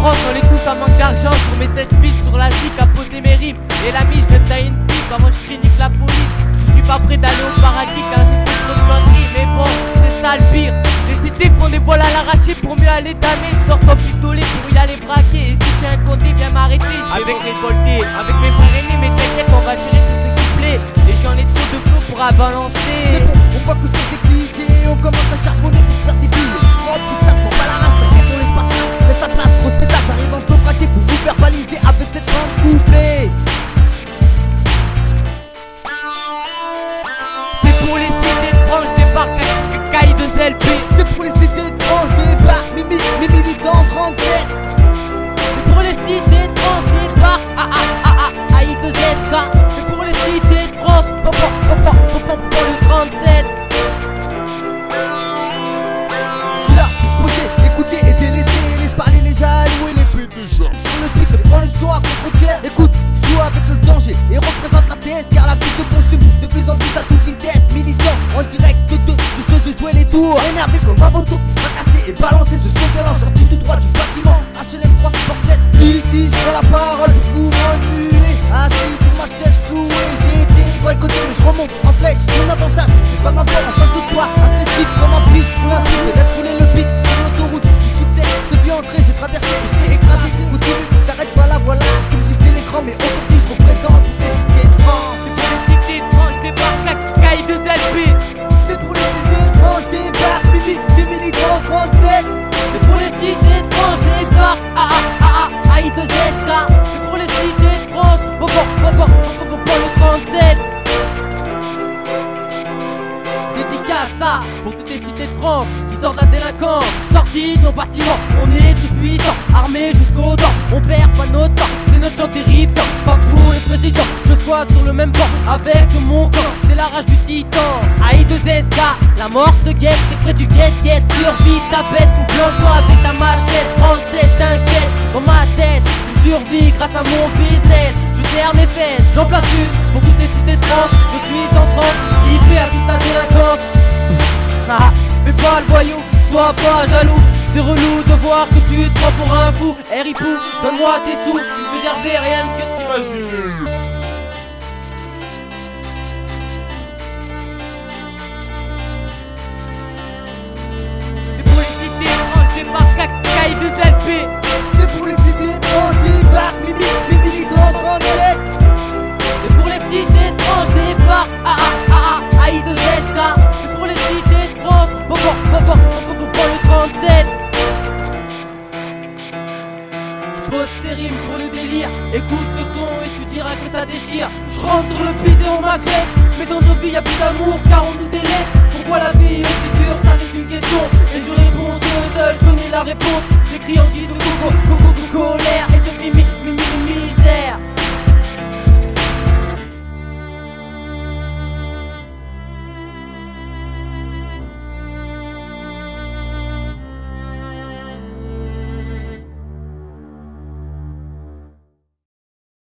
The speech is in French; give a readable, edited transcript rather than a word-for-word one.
France, on est tous en manque d'argent. Sur mes 16 pistes, sur la zik à poser mes rimes. Et la mise vient d'aller une pipe, avant je crie nique la police. Je suis pas prêt d'aller au paradis car c'est trop de conneries. Mais bon, c'est ça le pire. Les cités font des voiles à l'arraché pour mieux aller damer. Sors ton pistolet pour y aller braquer. Et si tu as un condé, viens m'arrêter. Avec les voltés, avec mes frères aînés, mais t'inquiète, on va gérer tout ce qui plaît. Et j'en ai trop de flow pour abalancer. On voit que c'est des clichés, on commence à charbonner pour faire des billes. Oh putain, pour pas la race, ça fait ton espace. Laisse ta place, grosse pétage, j'arrive en flow braqué pour vous faire baliser avec cette bande coupée. C'est pour les cités franches, débarque à caille de ZLP. C'est pour les cités étranges, débarque, mes militants 37. C'est pour les cités trans, débarque à I2SK. C'est pour les cités trans, pour le 37. J'suis là pour poser, écouter et délaisser. Laisse parler les jaloux et les pétés. Sur le beat, prends le son à contre-cœur. Écoute, joue avec le danger et représente la TS. Car la vie se consume de plus en plus à toute vitesse. Militant en direct de je jouais les tours. Énervé comme un vautour, fracassé et balancé. Ce son violent sorti tout droit du bâtiment. HLM 3, porte 7. Si, je prends la parole pour vous m'ennuyer. Assis sur ma chaise clouée. J'ai été boycotté mais je remonte en flèche. Mon avantage, c'est pas ma voix en face de toi. Agressif comme un pitch, je l'inspire et laisse rouler le beat. Sur l'autoroute du succès, je te vis entrer, j'ai traversé et je t'ai écrasé. Continue, t'arrêtes pas là, voilà ce que me disait l'écran. Mais aujourd'hui je représente toutes les cités trans. C'est pour les cités franches, débarque à caille de ZLP. C'est pour les cités trans, débarque, mes militants 37. C'est pour les cités trans, débarque à I2SK. C'est pour les cités trans, pour le 37. Dédicace ça pour toutes les cités de France qui sortent de la délinquance. Sortis de nos bâtiments, on est tous puissants, armés jusqu'aux dents. On perd pas notre temps, c'est notre genre d'héritant. Pas pour les présidents, je squatte sur le même banc avec mon camp. C'est la rage du titan. I2SK, la mort te guette, t'es près du guette-guette. Survie ta bête ou plonge-toi avec ta machette. 37, t'inquiète, dans ma tête, je survis grâce à mon business. Je serre mes fesses, j'en place une pour toutes les cités de France. Je suis en transe, qui fait à toute la délinquance. Fais pas le voyou, sois pas jaloux. C'est relou de voir que tu te prends pour un fou. Ripou, donne-moi tes sous, tu veux garder rien que t'imagines. C'est pour les cités franches, débarque à caille de ZLP. C'est pour les cités trans, débarque, mes militants 37. C'est pour les cités trans, débarque à I2SK. C'est pour les cités trans, pour le 37. J'pose ces rimes pour le délire. Écoute ce son et tu diras que ça déchire. J'rentre sur le beat et on m'agresse. Mais dans nos vies y'a plus d'amour car on nous délaisse. Pourquoi la vie est aussi dure, ça c'est une question. Et je réponds, Dieu seul connaît la réponse. J'écris en guide au Congo,